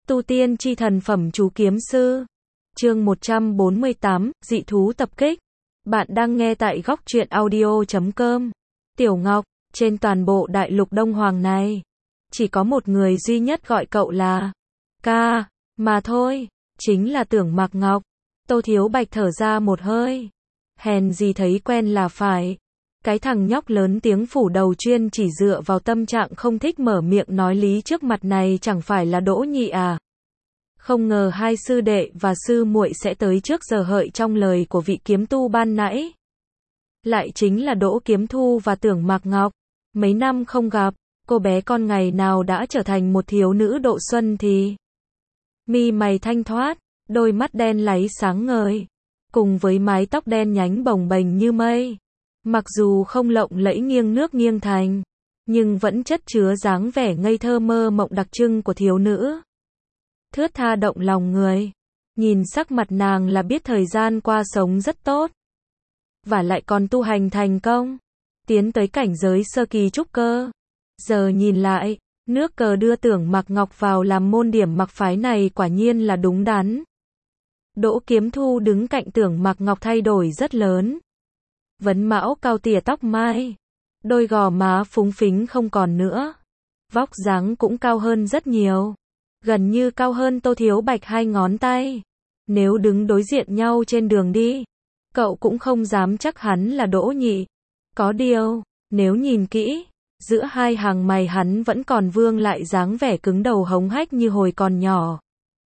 Tu tiên chi thần phẩm chú kiếm sư. Chương 148, dị thú tập kích. Bạn đang nghe tại góc truyện audio.com. Tiểu Ngọc, trên toàn bộ đại lục Đông Hoàng này, chỉ có một người duy nhất gọi cậu là ca, mà thôi, chính là Tưởng Mạc Ngọc. Tô Thiếu Bạch thở ra một hơi. Hèn gì thấy quen là phải. Cái thằng nhóc lớn tiếng phủ đầu chuyên chỉ dựa vào tâm trạng không thích mở miệng nói lý trước mặt này chẳng phải là Đỗ Nhị à. Không ngờ hai sư đệ và sư muội sẽ tới trước giờ hợi trong lời của vị kiếm tu ban nãy. Lại chính là Đỗ Kiếm Thu và Tưởng Mạc Ngọc. Mấy năm không gặp, cô bé con ngày nào đã trở thành một thiếu nữ độ xuân thì mi mày thanh thoát, đôi mắt đen láy sáng ngời, cùng với mái tóc đen nhánh bồng bềnh như mây. Mặc dù không lộng lẫy nghiêng nước nghiêng thành, nhưng vẫn chất chứa dáng vẻ ngây thơ mơ mộng đặc trưng của thiếu nữ. Thướt tha động lòng người. Nhìn sắc mặt nàng là biết thời gian qua sống rất tốt. Và lại còn tu hành thành công. Tiến tới cảnh giới sơ kỳ trúc cơ. Giờ nhìn lại, nước cờ đưa Tưởng Mạc Ngọc vào làm môn điểm mặc phái này quả nhiên là đúng đắn. Đỗ Kiếm Thu đứng cạnh Tưởng Mạc Ngọc thay đổi rất lớn. Vấn mão cao tỉa tóc mai. Đôi gò má phúng phính không còn nữa. Vóc dáng cũng cao hơn rất nhiều. Gần như cao hơn Tô Thiếu Bạch 2 ngón tay. Nếu đứng đối diện nhau trên đường đi, cậu cũng không dám chắc hắn là Đỗ Nhị. Có điều, nếu nhìn kỹ, giữa hai hàng mày hắn vẫn còn vương lại dáng vẻ cứng đầu hống hách như hồi còn nhỏ.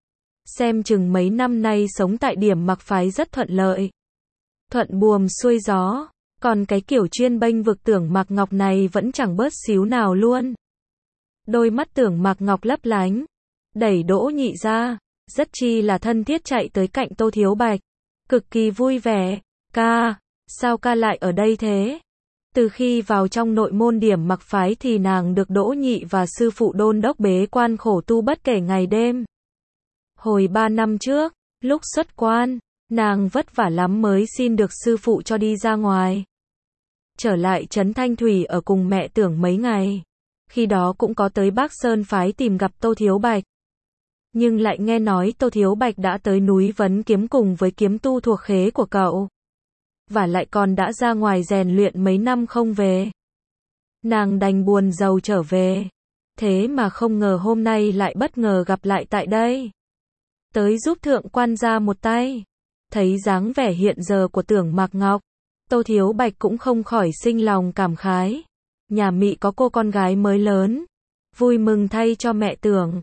Xem chừng mấy năm nay sống tại điểm mặc phái rất thuận lợi. Thuận buồm xuôi gió, còn cái kiểu chuyên bênh vực Tưởng Mạc Ngọc này vẫn chẳng bớt xíu nào luôn. Đôi mắt Tưởng Mạc Ngọc lấp lánh, đẩy Đỗ Nhị ra, rất chi là thân thiết chạy tới cạnh Tô Thiếu Bạch, cực kỳ vui vẻ. Ca, sao ca lại ở đây thế? Từ khi vào trong nội môn điểm mặc phái thì nàng được Đỗ Nhị và sư phụ đôn đốc bế quan khổ tu bất kể ngày đêm. Hồi 3 năm trước, lúc xuất quan, nàng vất vả lắm mới xin được sư phụ cho đi ra ngoài. Trở lại trấn Thanh Thủy ở cùng mẹ Tưởng mấy ngày. Khi đó cũng có tới Bắc Sơn phái tìm gặp Tô Thiếu Bạch. Nhưng lại nghe nói Tô Thiếu Bạch đã tới núi Vấn Kiếm cùng với kiếm tu thuộc khế của cậu. Và lại còn đã ra ngoài rèn luyện mấy năm không về. Nàng đành buồn rầu trở về. Thế mà không ngờ hôm nay lại bất ngờ gặp lại tại đây. Tới giúp thượng quan gia một tay. Thấy dáng vẻ hiện giờ của Tưởng Mạc Ngọc, Tô Thiếu Bạch cũng không khỏi sinh lòng cảm khái. Nhà Mị có cô con gái mới lớn. Vui mừng thay cho mẹ Tưởng.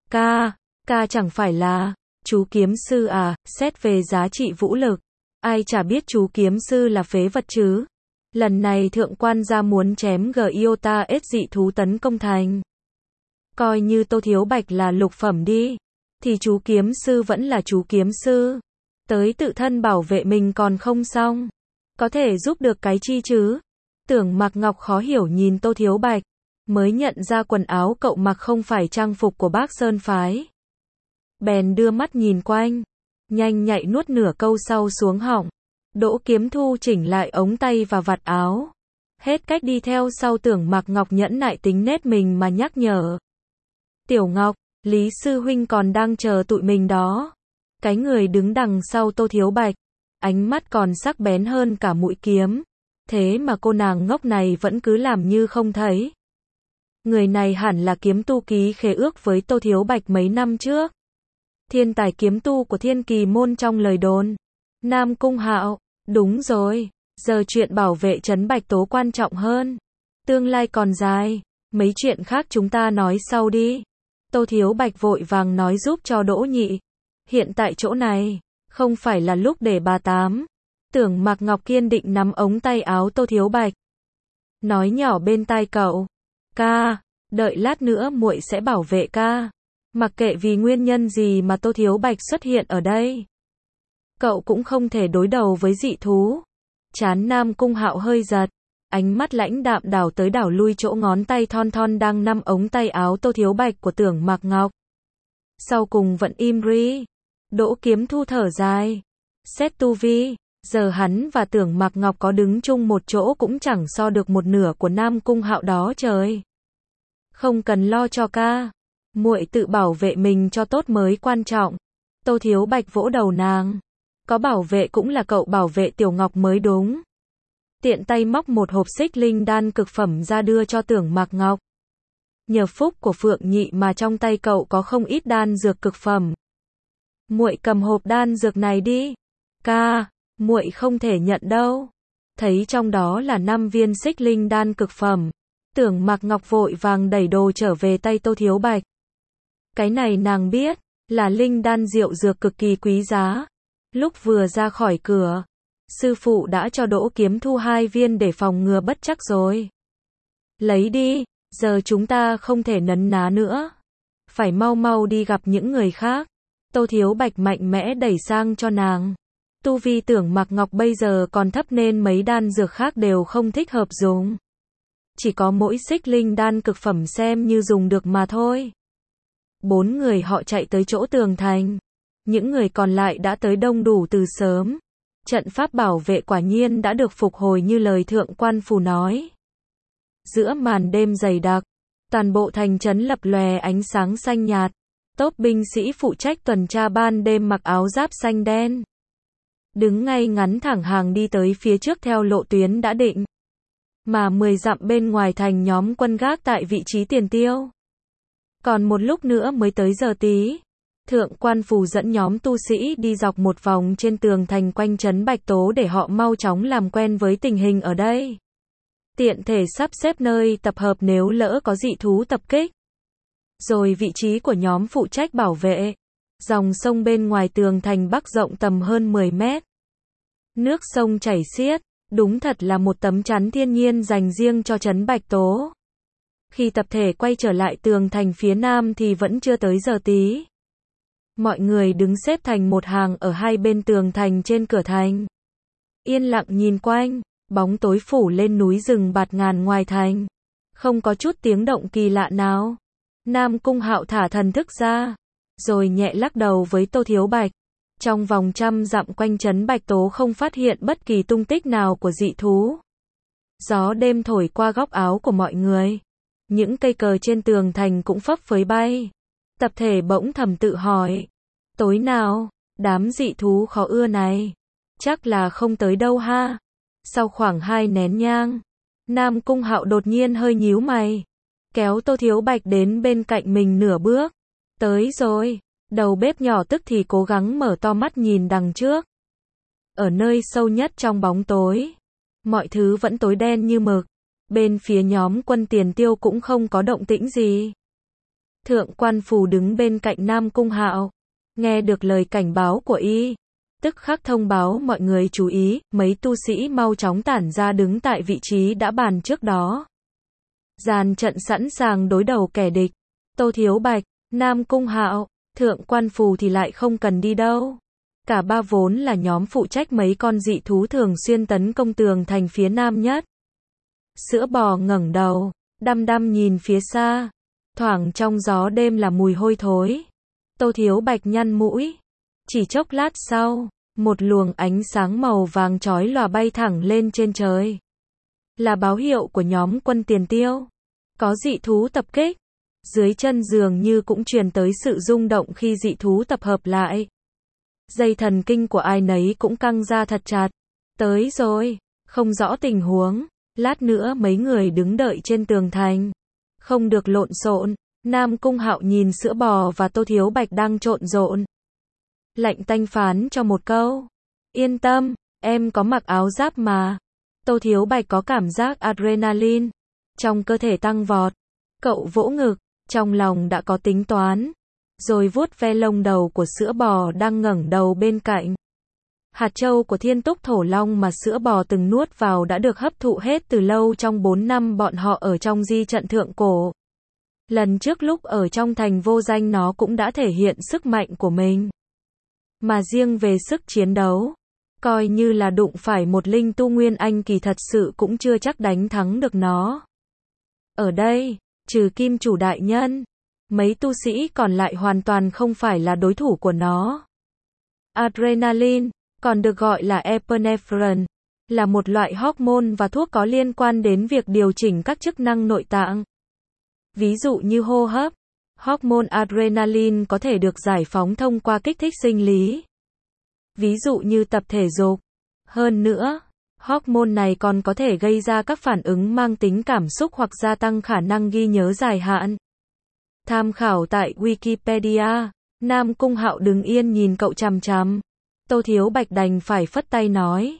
Ca chẳng phải là chú kiếm sư à? Xét về giá trị vũ lực, ai chả biết chú kiếm sư là phế vật chứ. Lần này thượng quan gia muốn chém Giota S dị thú tấn công thành. Coi như Tô Thiếu Bạch là lục phẩm đi, thì chú kiếm sư vẫn là chú kiếm sư. Tới tự thân bảo vệ mình còn không xong, có thể giúp được cái chi chứ? Tưởng Mạc Ngọc khó hiểu nhìn Tô Thiếu Bạch, mới nhận ra quần áo cậu mặc không phải trang phục của Bắc Sơn phái. Bèn đưa mắt nhìn quanh, nhanh nhạy nuốt nửa câu sau xuống họng. Đỗ Kiếm Thu chỉnh lại ống tay và vạt áo. Hết cách đi theo sau Tưởng Mạc Ngọc nhẫn nại tính nết mình mà nhắc nhở. Tiểu Ngọc, Lý sư huynh còn đang chờ tụi mình đó. Cái người đứng đằng sau Tô Thiếu Bạch, ánh mắt còn sắc bén hơn cả mũi kiếm. Thế mà cô nàng ngốc này vẫn cứ làm như không thấy. Người này hẳn là kiếm tu ký khế ước với Tô Thiếu Bạch mấy năm trước. Thiên tài kiếm tu của Thiên Kỳ môn trong lời đồn. Nam Cung Hạo, đúng rồi, giờ chuyện bảo vệ trấn Bạch Tố quan trọng hơn. Tương lai còn dài, mấy chuyện khác chúng ta nói sau đi. Tô Thiếu Bạch vội vàng nói giúp cho Đỗ Nhị. Hiện tại chỗ này, không phải là lúc để bà tám. Tưởng Mạc Ngọc kiên định nắm ống tay áo Tô Thiếu Bạch. Nói nhỏ bên tai cậu. Ca, đợi lát nữa muội sẽ bảo vệ ca. Mặc kệ vì nguyên nhân gì mà Tô Thiếu Bạch xuất hiện ở đây, cậu cũng không thể đối đầu với dị thú. Trán Nam Cung Hạo hơi giật, ánh mắt lãnh đạm đảo tới đảo lui chỗ ngón tay thon thon đang nắm ống tay áo Tô Thiếu Bạch của Tưởng Mạc Ngọc. Sau cùng vẫn im ri. Đỗ Kiếm Thu thở dài. Xét tu vi, giờ hắn và Tưởng Mạc Ngọc có đứng chung một chỗ cũng chẳng so được một nửa của Nam Cung Hạo đó trời. Không cần lo cho ca. Muội tự bảo vệ mình cho tốt mới quan trọng. Tô Thiếu Bạch vỗ đầu nàng. Có bảo vệ cũng là cậu bảo vệ Tiểu Ngọc mới đúng. Tiện tay móc một hộp xích linh đan cực phẩm ra đưa cho Tưởng Mạc Ngọc. Nhờ phúc của Phượng Nhị mà trong tay cậu có không ít đan dược cực phẩm. Muội cầm hộp đan dược này đi. Ca, muội không thể nhận đâu. Thấy trong đó là 5 viên xích linh đan cực phẩm. Tưởng Mạc Ngọc vội vàng đẩy đồ trở về tay Tô Thiếu Bạch. Cái này nàng biết, là linh đan diệu dược cực kỳ quý giá. Lúc vừa ra khỏi cửa, sư phụ đã cho Đỗ Kiếm Thu 2 viên để phòng ngừa bất trắc rồi. Lấy đi, giờ chúng ta không thể nấn ná nữa. Phải mau mau đi gặp những người khác. Tô Thiếu Bạch mạnh mẽ đẩy sang cho nàng. Tu vi Tưởng Mạc Ngọc bây giờ còn thấp nên mấy đan dược khác đều không thích hợp dùng. Chỉ có mỗi xích linh đan cực phẩm xem như dùng được mà thôi. 4 người họ chạy tới chỗ tường thành. Những người còn lại đã tới đông đủ từ sớm. Trận pháp bảo vệ quả nhiên đã được phục hồi như lời Thượng Quan Phù nói. Giữa màn đêm dày đặc, toàn bộ thành trấn lập lòe ánh sáng xanh nhạt. Tốp binh sĩ phụ trách tuần tra ban đêm mặc áo giáp xanh đen. Đứng ngay ngắn thẳng hàng đi tới phía trước theo lộ tuyến đã định. Mà 10 dặm bên ngoài thành nhóm quân gác tại vị trí tiền tiêu. Còn một lúc nữa mới tới giờ tí. Thượng Quan Phù dẫn nhóm tu sĩ đi dọc một vòng trên tường thành quanh trấn Bạch Tố để họ mau chóng làm quen với tình hình ở đây. Tiện thể sắp xếp nơi tập hợp nếu lỡ có dị thú tập kích. Rồi vị trí của nhóm phụ trách bảo vệ. Dòng sông bên ngoài tường thành Bắc rộng tầm hơn 10 mét. Nước sông chảy xiết, đúng thật là một tấm chắn thiên nhiên dành riêng cho trấn Bạch Tố. Khi tập thể quay trở lại tường thành phía nam thì vẫn chưa tới giờ tí. Mọi người đứng xếp thành một hàng ở hai bên tường thành trên cửa thành. Yên lặng nhìn quanh, bóng tối phủ lên núi rừng bạt ngàn ngoài thành. Không có chút tiếng động kỳ lạ nào. Nam Cung Hạo thả thần thức ra, rồi nhẹ lắc đầu với Tô Thiếu Bạch. Trong vòng 100 dặm quanh trấn Bạch Tố không phát hiện bất kỳ tung tích nào của dị thú. Gió đêm thổi qua góc áo của mọi người. Những cây cờ trên tường thành cũng phấp phới bay. Tập thể bỗng thầm tự hỏi. Tối nào, đám dị thú khó ưa này. Chắc là không tới đâu ha. Sau khoảng 2 nén nhang, Nam Cung Hạo đột nhiên hơi nhíu mày. Kéo Tô Thiếu Bạch đến bên cạnh mình nửa bước. Tới rồi. Đầu bếp nhỏ tức thì cố gắng mở to mắt nhìn đằng trước. Ở nơi sâu nhất trong bóng tối, mọi thứ vẫn tối đen như mực. Bên phía nhóm quân Tiền Tiêu cũng không có động tĩnh gì. Thượng Quan Phù đứng bên cạnh Nam Cung Hạo, nghe được lời cảnh báo của y, tức khắc thông báo mọi người chú ý, mấy tu sĩ mau chóng tản ra đứng tại vị trí đã bàn trước đó. Dàn trận sẵn sàng đối đầu kẻ địch. Tô Thiếu Bạch, Nam Cung Hạo, Thượng Quan Phù thì lại không cần đi đâu. Cả ba vốn là nhóm phụ trách mấy con dị thú thường xuyên tấn công tường thành phía nam nhất. Sữa bò ngẩng đầu, đăm đăm nhìn phía xa. Thoảng trong gió đêm là mùi hôi thối. Tô Thiếu Bạch nhăn mũi. Chỉ chốc lát sau, một luồng ánh sáng màu vàng chói lòa bay thẳng lên trên trời. Là báo hiệu của nhóm quân Tiền Tiêu. Có dị thú tập kích. Dưới chân dường như cũng truyền tới sự rung động khi dị thú tập hợp lại. Dây thần kinh của ai nấy cũng căng ra thật chặt. Tới rồi, không rõ tình huống. Lát nữa mấy người đứng đợi trên tường thành. Không được lộn xộn. Nam Cung Hạo nhìn sữa bò và Tô Thiếu Bạch đang trộn rộn. Lạnh tanh phán cho một câu. Yên tâm, em có mặc áo giáp mà. Tô Thiếu Bạch có cảm giác adrenaline trong cơ thể tăng vọt. Cậu vỗ ngực, trong lòng đã có tính toán. Rồi vuốt ve lông đầu của sữa bò đang ngẩng đầu bên cạnh. Hạt châu của Thiên Túc Thổ Long mà sữa bò từng nuốt vào đã được hấp thụ hết từ lâu trong 4 năm bọn họ ở trong di trận thượng cổ. Lần trước lúc ở trong thành vô danh nó cũng đã thể hiện sức mạnh của mình. Mà riêng về sức chiến đấu, coi như là đụng phải một linh tu nguyên anh kỳ thật sự cũng chưa chắc đánh thắng được nó. Ở đây, trừ Kim Chủ đại nhân, mấy tu sĩ còn lại hoàn toàn không phải là đối thủ của nó. Adrenaline, còn được gọi là epinephrine, là một loại hormone và thuốc có liên quan đến việc điều chỉnh các chức năng nội tạng. Ví dụ như hô hấp, Hormone adrenaline có thể được giải phóng thông qua kích thích sinh lý. Ví dụ như tập thể dục. Hơn nữa, hormone này còn có thể gây ra các phản ứng mang tính cảm xúc hoặc gia tăng khả năng ghi nhớ dài hạn. Tham khảo tại Wikipedia. Nam Cung Hạo đứng yên nhìn cậu chằm chằm. Tô Thiếu Bạch đành phải phất tay nói.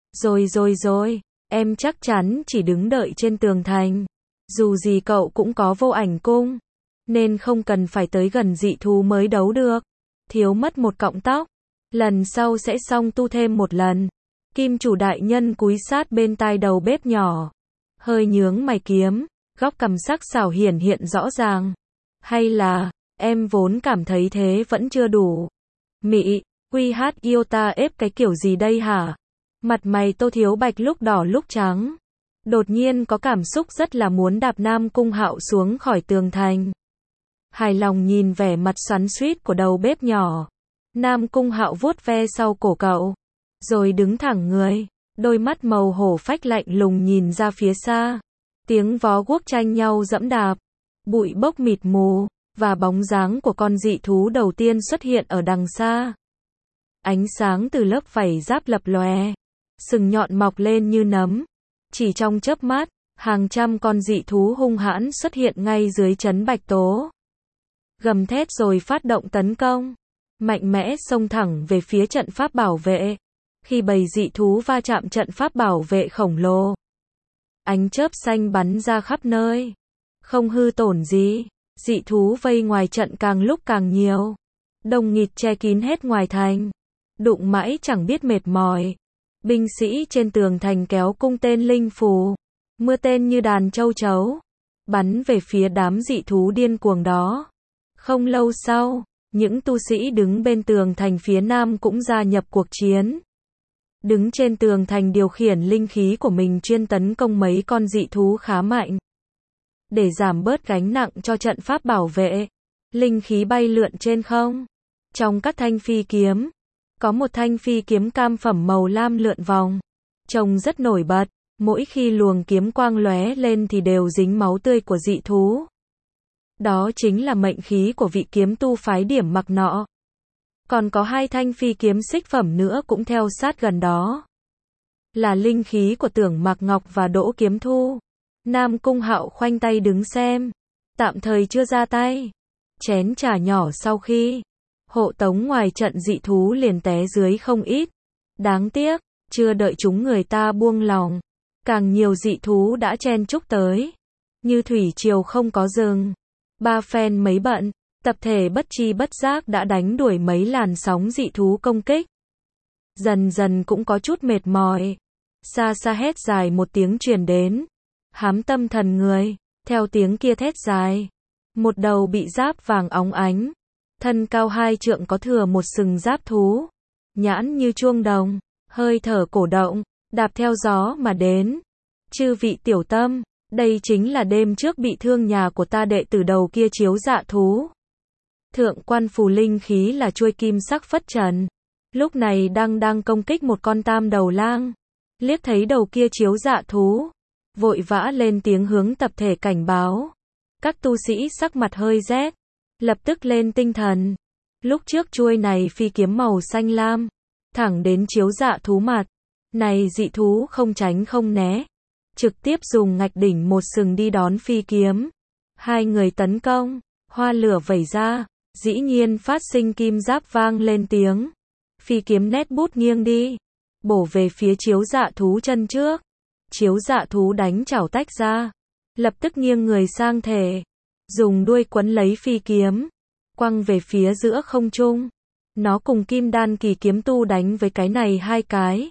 Rồi, em chắc chắn chỉ đứng đợi trên tường thành. Dù gì cậu cũng có vô ảnh cung, nên không cần phải tới gần dị thú mới đấu được. Thiếu mất một cọng tóc, lần sau sẽ xong tu thêm một lần. Kim chủ đại nhân cúi sát bên tai đầu bếp nhỏ, hơi nhướng mày kiếm, góc cằm sắc sảo hiển hiện rõ ràng. Hay là, em vốn cảm thấy thế vẫn chưa đủ. Mị, QH Iota ép cái kiểu gì đây hả? Mặt mày Tô Thiếu Bạch lúc đỏ lúc trắng. Đột nhiên có cảm xúc rất là muốn đạp Nam Cung Hạo xuống khỏi tường thành. Hài lòng nhìn vẻ mặt xoắn xuýt của đầu bếp nhỏ. Nam Cung Hạo vuốt ve sau cổ cậu, rồi đứng thẳng người, đôi mắt màu hổ phách lạnh lùng nhìn ra phía xa. Tiếng vó guốc tranh nhau dẫm đạp, bụi bốc mịt mù, và bóng dáng của con dị thú đầu tiên xuất hiện ở đằng xa. Ánh sáng từ lớp vảy giáp lập lòe, sừng nhọn mọc lên như nấm. Chỉ trong chớp mắt, hàng trăm con dị thú hung hãn xuất hiện ngay dưới trấn Bạch Tố. Gầm thét rồi phát động tấn công, mạnh mẽ xông thẳng về phía trận pháp bảo vệ. Khi bầy dị thú va chạm trận pháp bảo vệ khổng lồ, ánh chớp xanh bắn ra khắp nơi, không hư tổn gì. Dị thú vây ngoài trận càng lúc càng nhiều, đông nghịt che kín hết ngoài thành, đụng mãi chẳng biết mệt mỏi. Binh sĩ trên tường thành kéo cung tên linh phù, mưa tên như đàn châu chấu, bắn về phía đám dị thú điên cuồng đó. Không lâu sau, những tu sĩ đứng bên tường thành phía nam cũng gia nhập cuộc chiến. Đứng trên tường thành điều khiển linh khí của mình chuyên tấn công mấy con dị thú khá mạnh. Để giảm bớt gánh nặng cho trận pháp bảo vệ, linh khí bay lượn trên không. Trong các thanh phi kiếm, có một thanh phi kiếm cam phẩm màu lam lượn vòng, trông rất nổi bật. Mỗi khi luồng kiếm quang lóe lên thì đều dính máu tươi của dị thú. Đó chính là mệnh khí của vị kiếm tu phái Điểm Mặc nọ. Còn có hai thanh phi kiếm xích phẩm nữa cũng theo sát gần đó, là linh khí của Tưởng Mạc Ngọc và Đỗ Kiếm Thu. Nam Cung Hạo khoanh tay đứng xem, tạm thời chưa ra tay. Chén trà nhỏ sau khi hộ tống ngoài trận dị thú liền té dưới không ít. Đáng tiếc, chưa đợi chúng người ta buông lòng, càng nhiều dị thú đã chen chúc tới. Như thủy triều không có dừng. Ba phen mấy bận, tập thể bất chi bất giác đã đánh đuổi mấy làn sóng dị thú công kích. Dần dần cũng có chút mệt mỏi. Xa xa hét dài một tiếng truyền đến. Hám tâm thần người, theo tiếng kia thét dài. Một đầu bị giáp vàng óng ánh, thân cao 2 trượng có thừa một sừng giáp thú. Nhãn như chuông đồng, hơi thở cổ động, đạp theo gió mà đến. Chư vị tiểu tâm, đây chính là đêm trước bị thương nhà của ta đệ tử đầu kia chiếu dạ thú. Thượng quan phù linh khí là chuôi kim sắc phất trần. Lúc này đang công kích một con tam đầu lang. Liếc thấy đầu kia chiếu dạ thú, vội vã lên tiếng hướng tập thể cảnh báo. Các tu sĩ sắc mặt hơi rét, lập tức lên tinh thần. Lúc trước chuôi này phi kiếm màu xanh lam, thẳng đến chiếu dạ thú mặt. Này dị thú không tránh không né, trực tiếp dùng ngạch đỉnh một sừng đi đón phi kiếm. Hai người tấn công, hoa lửa vẩy ra, dĩ nhiên phát sinh kim giáp vang lên tiếng. Phi kiếm nét bút nghiêng đi, bổ về phía chiếu dạ thú chân trước. Chiếu dạ thú đánh chảo tách ra, lập tức nghiêng người sang thể, dùng đuôi quấn lấy phi kiếm, quăng về phía giữa không trung. Nó cùng kim đan kỳ kiếm tu đánh với cái này hai cái,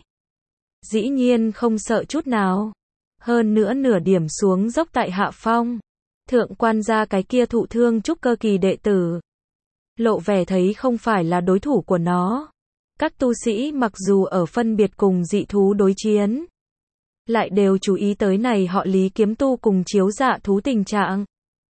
dĩ nhiên không sợ chút nào. Hơn nữa nửa điểm xuống dốc tại hạ phong, thượng quan gia cái kia thụ thương trúc cơ kỳ đệ tử, lộ vẻ thấy không phải là đối thủ của nó. Các tu sĩ mặc dù ở phân biệt cùng dị thú đối chiến, lại đều chú ý tới này họ Lý kiếm tu cùng chiếu dạ thú tình trạng.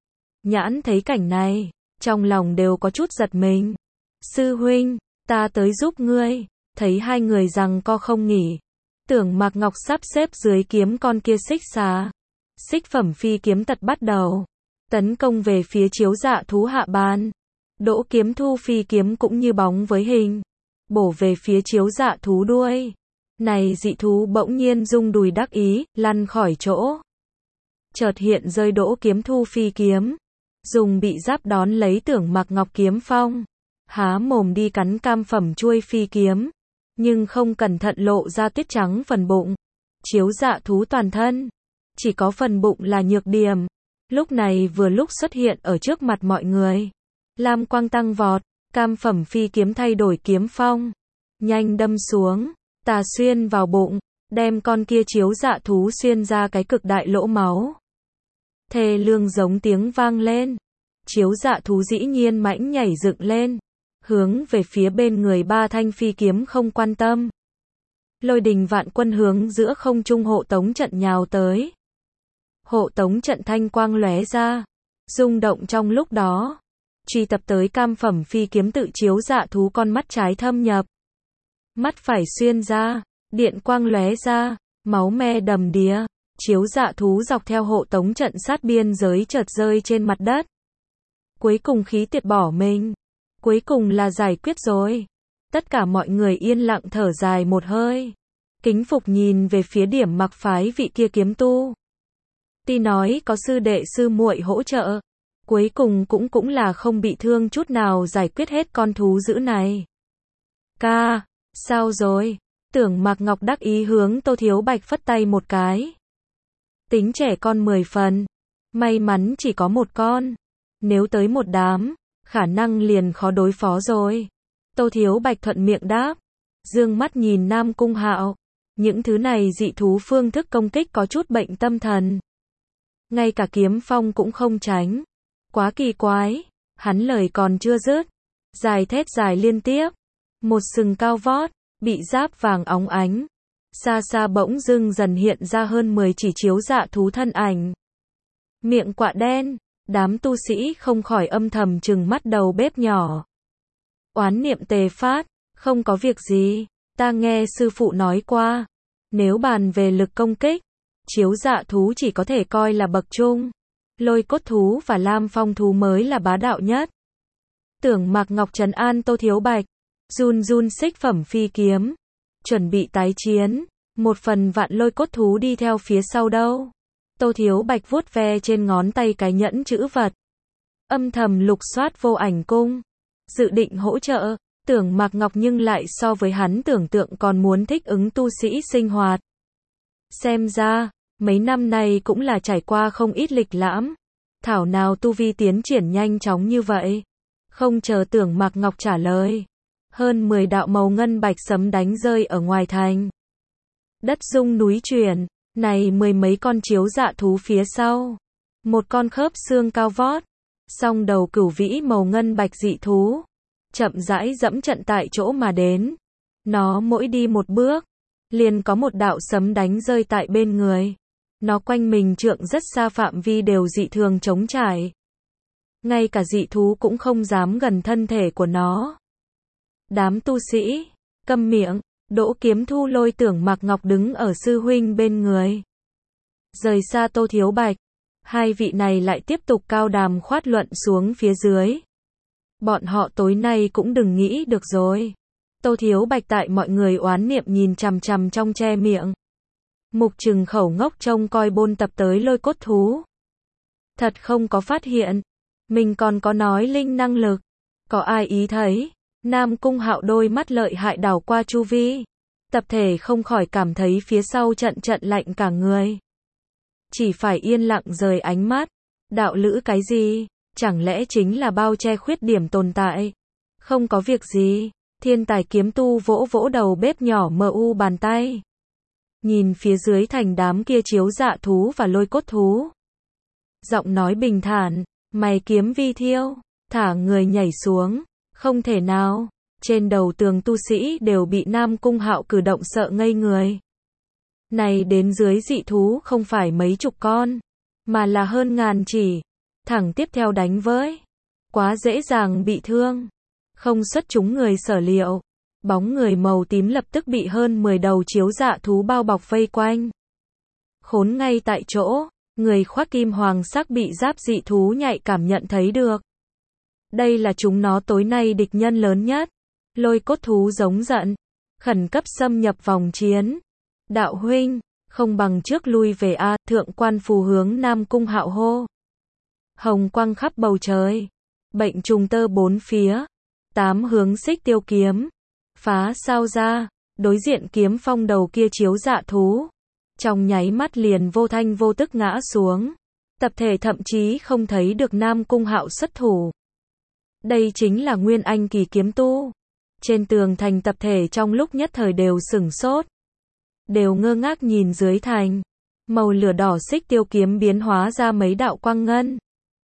Nhãn thấy cảnh này, trong lòng đều có chút giật mình. Sư huynh, ta tới giúp ngươi. Thấy hai người giằng co không nghỉ, Tưởng Mạc Ngọc sắp xếp dưới kiếm con kia xích xà. Xích phẩm phi kiếm tật bắt đầu tấn công về phía chiếu dạ thú hạ bàn. Đỗ Kiếm Thu phi kiếm cũng như bóng với hình, bổ về phía chiếu dạ thú đuôi. Này dị thú bỗng nhiên rung đùi đắc ý, lăn khỏi chỗ. Chợt hiện rơi Đỗ Kiếm Thu phi kiếm, dùng bị giáp đón lấy Tưởng Mặc Ngọc kiếm phong, há mồm đi cắn cam phẩm chuôi phi kiếm, nhưng không cẩn thận lộ ra tuyết trắng phần bụng. Chiếu dạ thú toàn thân, chỉ có phần bụng là nhược điểm, lúc này vừa lúc xuất hiện ở trước mặt mọi người. Lam quang tăng vọt, cam phẩm phi kiếm thay đổi kiếm phong, nhanh đâm xuống, tà xuyên vào bụng, đem con kia chiếu dạ thú xuyên ra cái cực đại lỗ máu. Thê lương giống tiếng vang lên, chiếu dạ thú dĩ nhiên mãnh nhảy dựng lên, hướng về phía bên người ba thanh phi kiếm không quan tâm. Lôi đình vạn quân hướng giữa không trung hộ tống trận nhào tới. Hộ tống trận thanh quang lóe ra, rung động trong lúc đó, truy tập tới cam phẩm phi kiếm tự chiếu dạ thú con mắt trái thâm nhập. Mắt phải xuyên ra, điện quang lóe ra, máu me đầm đìa, chiếu dạ thú dọc theo hộ tống trận sát biên giới chợt rơi trên mặt đất. Cuối cùng khí tiệt bỏ mình, cuối cùng là giải quyết rồi. Tất cả mọi người yên lặng thở dài một hơi, kính phục nhìn về phía Điểm Mặc phái vị kia kiếm tu. Tuy nói có sư đệ sư muội hỗ trợ, cuối cùng cũng là không bị thương chút nào giải quyết hết con thú dữ này. Ca, sao rồi? Tưởng Mặc Ngọc đắc ý hướng Tô Thiếu Bạch phất tay một cái. Tính trẻ con 10 phần, may mắn chỉ có một con, nếu tới một đám, khả năng liền khó đối phó rồi. Tô Thiếu Bạch thuận miệng đáp, dương mắt nhìn Nam Cung Hạo, những thứ này dị thú phương thức công kích có chút bệnh tâm thần. Ngay cả kiếm phong cũng không tránh. Quá kỳ quái, hắn lời còn chưa dứt, dài thét dài liên tiếp, một sừng cao vót, bị giáp vàng óng ánh. Xa xa bỗng dưng dần hiện ra hơn 10 chỉ chiếu dạ thú thân ảnh. Miệng quạ đen, đám tu sĩ không khỏi âm thầm trừng mắt đầu bếp nhỏ. Oán niệm tề phát, không có việc gì, ta nghe sư phụ nói qua, nếu bàn về lực công kích, chiếu dạ thú chỉ có thể coi là bậc trung, lôi cốt thú và lam phong thú mới là bá đạo nhất. Tưởng Mặc Ngọc trấn an Tô Thiếu Bạch, run run xích phẩm phi kiếm, chuẩn bị tái chiến, một phần vạn lôi cốt thú đi theo phía sau đâu. Tô Thiếu Bạch vuốt ve trên ngón tay cái nhẫn chữ vật, âm thầm lục soát vô ảnh cung, dự định hỗ trợ. Tưởng Mặc Ngọc nhưng lại so với hắn tưởng tượng còn muốn thích ứng tu sĩ sinh hoạt. Xem ra, mấy năm nay cũng là trải qua không ít lịch lãm, thảo nào tu vi tiến triển nhanh chóng như vậy. Không chờ Tưởng Mặc Ngọc trả lời, hơn 10 đạo màu ngân bạch sấm đánh rơi ở ngoài thành. Đất rung núi chuyển, này 10 mấy con chiếu dạ thú phía sau, một con khớp xương cao vót, song đầu cửu vĩ màu ngân bạch dị thú, chậm rãi dẫm trận tại chỗ mà đến. Nó mỗi đi một bước, liền có một đạo sấm đánh rơi tại bên người. Nó quanh mình trượng rất xa phạm vi đều dị thường trống trải. Ngay cả dị thú cũng không dám gần thân thể của nó. Đám tu sĩ, câm miệng, Đỗ Kiếm Thu lôi Tưởng Mặc Ngọc đứng ở sư huynh bên người. Rời xa Tô Thiếu Bạch, hai vị này lại tiếp tục cao đàm khoát luận xuống phía dưới. Bọn họ tối nay cũng đừng nghĩ được rồi. Tô Thiếu Bạch tại mọi người oán niệm nhìn chằm chằm trong che miệng. Mục trừng khẩu ngốc trông coi bôn tập tới lôi cốt thú. Thật không có phát hiện, mình còn có nói linh năng lực. Có ai ý thấy? Nam Cung Hạo đôi mắt lợi hại đảo qua chu vi. Tập thể không khỏi cảm thấy phía sau trận trận lạnh cả người. Chỉ phải yên lặng rời ánh mắt. Đạo lữ cái gì? Chẳng lẽ chính là bao che khuyết điểm tồn tại? Không có việc gì. Thiên tài kiếm tu vỗ vỗ đầu bếp nhỏ mu bàn tay. Nhìn phía dưới thành đám kia chiếu dạ thú và lôi cốt thú. Giọng nói bình thản, mày kiếm vi thiêu, thả người nhảy xuống. Không thể nào, trên đầu tường tu sĩ đều bị Nam Cung Hạo cử động sợ ngây người. Này đến dưới dị thú không phải mấy chục con, mà là hơn ngàn chỉ. Thẳng tiếp theo đánh với. Quá dễ dàng bị thương. Không xuất chúng người sở liệu. Bóng người màu tím lập tức bị hơn 10 đầu chiếu dạ thú bao bọc vây quanh. Khốn ngay tại chỗ, Người khoác kim hoàng sắc bị giáp dị thú nhạy cảm nhận thấy được. Đây là chúng nó tối nay địch nhân lớn nhất. Lôi cốt thú giống giận, khẩn cấp xâm nhập vòng chiến. Đạo huynh, không bằng trước lui về a, thượng quan phù hướng Nam Cung Hạo hô. Hồng quang khắp bầu trời, bệnh trùng tơ bốn phía, 8 hướng xích tiêu kiếm, phá sao ra, đối diện kiếm phong đầu kia chiếu dạ thú. Trong nháy mắt liền vô thanh vô tức ngã xuống. Tập thể thậm chí không thấy được Nam Cung Hạo xuất thủ. Đây chính là Nguyên Anh kỳ kiếm tu. Trên tường thành tập thể trong lúc nhất thời đều sửng sốt. Đều ngơ ngác nhìn dưới thành. Màu lửa đỏ xích tiêu kiếm biến hóa ra mấy đạo quang ngân.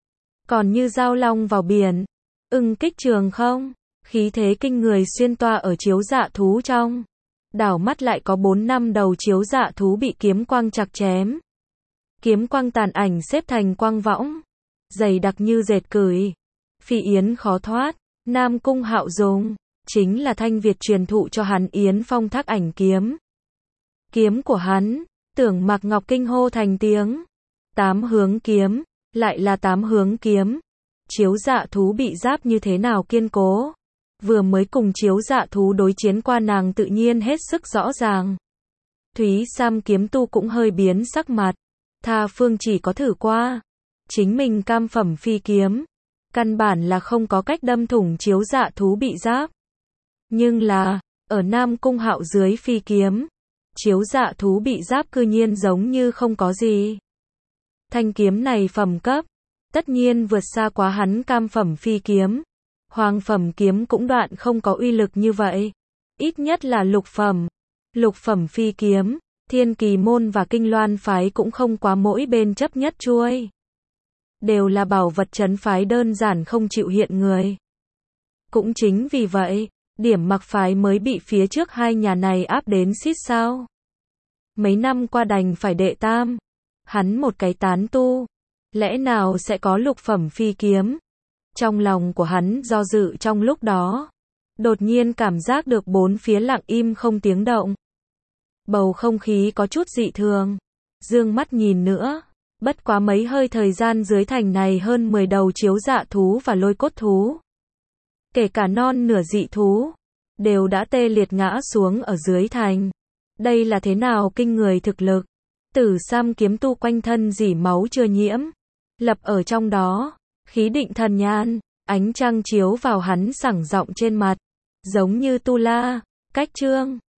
Còn như dao long vào biển. Ưng kích trường không. Khí thế kinh người xuyên toa ở chiếu dạ thú trong. Đảo mắt lại có 4-5 đầu chiếu dạ thú bị kiếm quang chặt chém. Kiếm quang tàn ảnh xếp thành quang võng. Dày đặc như dệt cửi. Phi yến khó thoát. Nam Cung Hạo dùng. Chính là Thanh Việt truyền thụ cho hắn Yến Phong Thác Ảnh kiếm. Kiếm của hắn, tưởng Mạc Ngọc kinh hô thành tiếng. 8 hướng kiếm, lại là 8 hướng kiếm. Chiếu dạ thú bị giáp như thế nào kiên cố. Vừa mới cùng chiếu dạ thú đối chiến qua nàng tự nhiên hết sức rõ ràng. Thúy Sam kiếm tu cũng hơi biến sắc mặt. Tha phương chỉ có thử qua. Chính mình cam phẩm phi kiếm. Căn bản là không có cách đâm thủng chiếu dạ thú bị giáp. Nhưng là, ở Nam Cung Hạo dưới phi kiếm, chiếu dạ thú bị giáp cư nhiên giống như không có gì. Thanh kiếm này phẩm cấp, tất nhiên vượt xa quá hắn cam phẩm phi kiếm. Hoàng phẩm kiếm cũng đoạn không có uy lực như vậy. Ít nhất là lục phẩm. Lục phẩm phi kiếm, Thiên Kỳ môn và Kinh Loan phái cũng không quá mỗi bên chấp nhất chuôi. Đều là bảo vật trấn phái đơn giản không chịu hiện người. Cũng chính vì vậy, Điểm Mặc phái mới bị phía trước hai nhà này áp đến xít sao. Mấy năm qua đành phải đệ tam. Hắn một cái tán tu. Lẽ nào sẽ có lục phẩm phi kiếm? Trong lòng của hắn do dự trong lúc đó. Đột nhiên cảm giác được bốn phía lặng im không tiếng động. Bầu không khí có chút dị thường. Dương mắt nhìn nữa. Bất quá mấy hơi thời gian dưới thành này hơn 10 đầu chiếu dạ thú và lôi cốt thú. Kể cả non nửa dị thú. Đều đã tê liệt ngã xuống ở dưới thành. Đây là thế nào kinh người thực lực. Tử Sam kiếm tu quanh thân dỉ máu chưa nhiễm. Lập ở trong đó. Khí định thần nhàn. Ánh trăng chiếu vào hắn sảng giọng trên mặt. Giống như tu la. Cách trương.